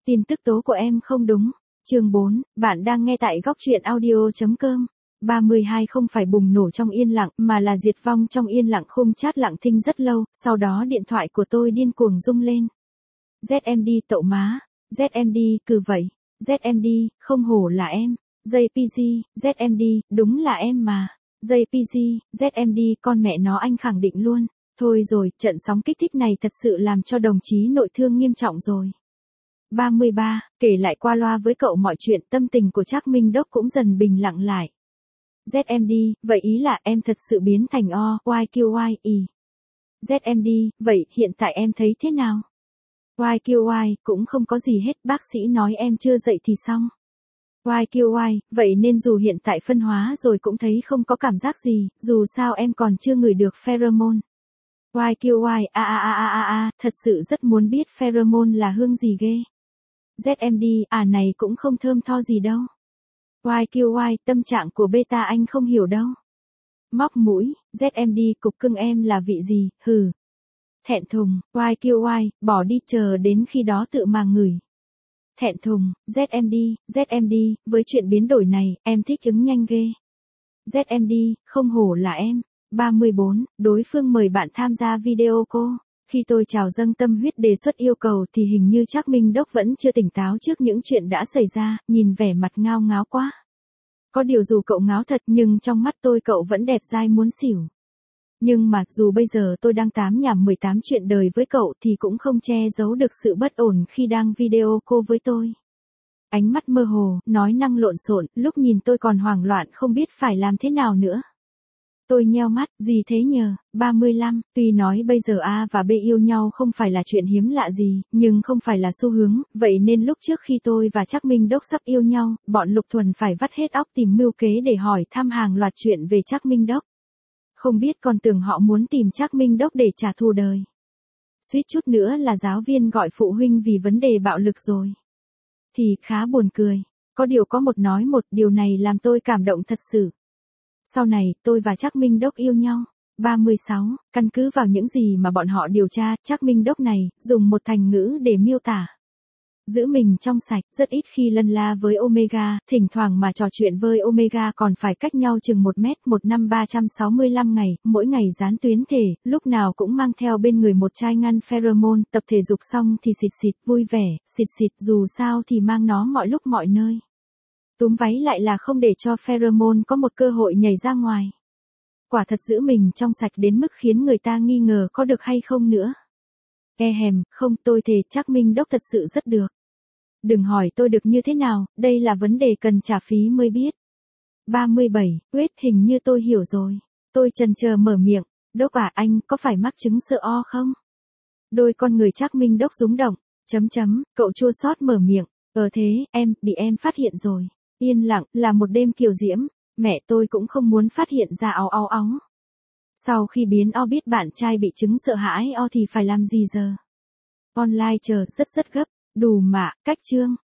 Tin tức tố của em không đúng. Chương 4, bạn đang nghe tại góc truyện audio.com. 32 không phải bùng nổ trong yên lặng mà là diệt vong trong yên lặng. Khung chat lặng thinh rất lâu, sau đó điện thoại của tôi điên cuồng rung lên. ZMD tậu má, ZMD cừ vậy, ZMD, không hổ là em, JPG, ZMD, đúng là em mà, JPG, ZMD con mẹ nó anh khẳng định luôn. Thôi rồi, trận sóng kích thích này thật sự làm cho đồng chí nội thương nghiêm trọng rồi. 33, kể lại qua loa với cậu mọi chuyện, tâm tình của Trác Minh Đốc cũng dần bình lặng lại. ZMD, vậy ý là em thật sự biến thành YQY. ZMD, vậy hiện tại em thấy thế nào? YQY, cũng không có gì hết, bác sĩ nói em chưa dậy thì xong. YQY, vậy nên dù hiện tại phân hóa rồi cũng thấy không có cảm giác gì, dù sao em còn chưa ngửi được pheromone. YQY, thật sự rất muốn biết pheromone là hương gì ghê. ZMD, này cũng không thơm tho gì đâu. YQY, tâm trạng của beta anh không hiểu đâu. Móc mũi, ZMD, cục cưng em là vị gì, hừ. Thẹn thùng, YQY, bỏ đi chờ đến khi đó tự mà ngửi. Thẹn thùng, ZMD, với chuyện biến đổi này, em thích ứng nhanh ghê. ZMD, không hổ là em. 34, đối phương mời bạn tham gia video call. Khi tôi chào dâng tâm huyết đề xuất yêu cầu thì hình như Trác Minh Đốc vẫn chưa tỉnh táo trước những chuyện đã xảy ra, nhìn vẻ mặt ngao ngáo quá. Có điều dù cậu ngáo thật nhưng trong mắt tôi cậu vẫn đẹp dai muốn xỉu. Nhưng mà dù bây giờ tôi đang tám nhảm 18 chuyện đời với cậu thì cũng không che giấu được sự bất ổn khi đang video call với tôi. Ánh mắt mơ hồ, nói năng lộn xộn, lúc nhìn tôi còn hoảng loạn không biết phải làm thế nào nữa. Tôi nheo mắt, gì thế nhờ, 35, tuy nói bây giờ A và B yêu nhau không phải là chuyện hiếm lạ gì, nhưng không phải là xu hướng, vậy nên lúc trước khi tôi và Trác Minh Đốc sắp yêu nhau, bọn Lục Thuần phải vắt hết óc tìm mưu kế để hỏi thăm hàng loạt chuyện về Trác Minh Đốc. Không biết còn tưởng họ muốn tìm Trác Minh Đốc để trả thù đời. Suýt chút nữa là giáo viên gọi phụ huynh vì vấn đề bạo lực rồi. Thì khá buồn cười, có điều có một nói một, điều này làm tôi cảm động thật sự. Sau này, tôi và Trác Minh Đốc yêu nhau. 36, căn cứ vào những gì mà bọn họ điều tra, Trác Minh Đốc này, dùng một thành ngữ để miêu tả. Giữ mình trong sạch, rất ít khi lân la với Omega, thỉnh thoảng mà trò chuyện với Omega còn phải cách nhau chừng 1 mét, 1 năm 365 ngày, mỗi ngày dán tuyến thể, lúc nào cũng mang theo bên người một chai ngăn pheromone, tập thể dục xong thì xịt xịt, vui vẻ, xịt xịt, dù sao thì mang nó mọi lúc mọi nơi. Túm váy lại là không để cho pheromone có một cơ hội nhảy ra ngoài. Quả thật giữ mình trong sạch đến mức khiến người ta nghi ngờ có được hay không nữa. Không, tôi thề Trác Minh Đốc thật sự rất được. Đừng hỏi tôi được như thế nào, đây là vấn đề cần trả phí mới biết. 37, Quyết hình như tôi hiểu rồi. Tôi chần chờ mở miệng, Đốc anh có phải mắc chứng sợ o không? Đôi con người Trác Minh Đốc rúng động, cậu chua xót mở miệng, thế, bị em phát hiện rồi. Yên lặng, là một đêm kiều diễm, mẹ tôi cũng không muốn phát hiện ra áo. Sau khi biến o biết bạn trai bị chứng sợ hãi o thì phải làm gì giờ? Online chờ, rất gấp, đủ mà, cách chương.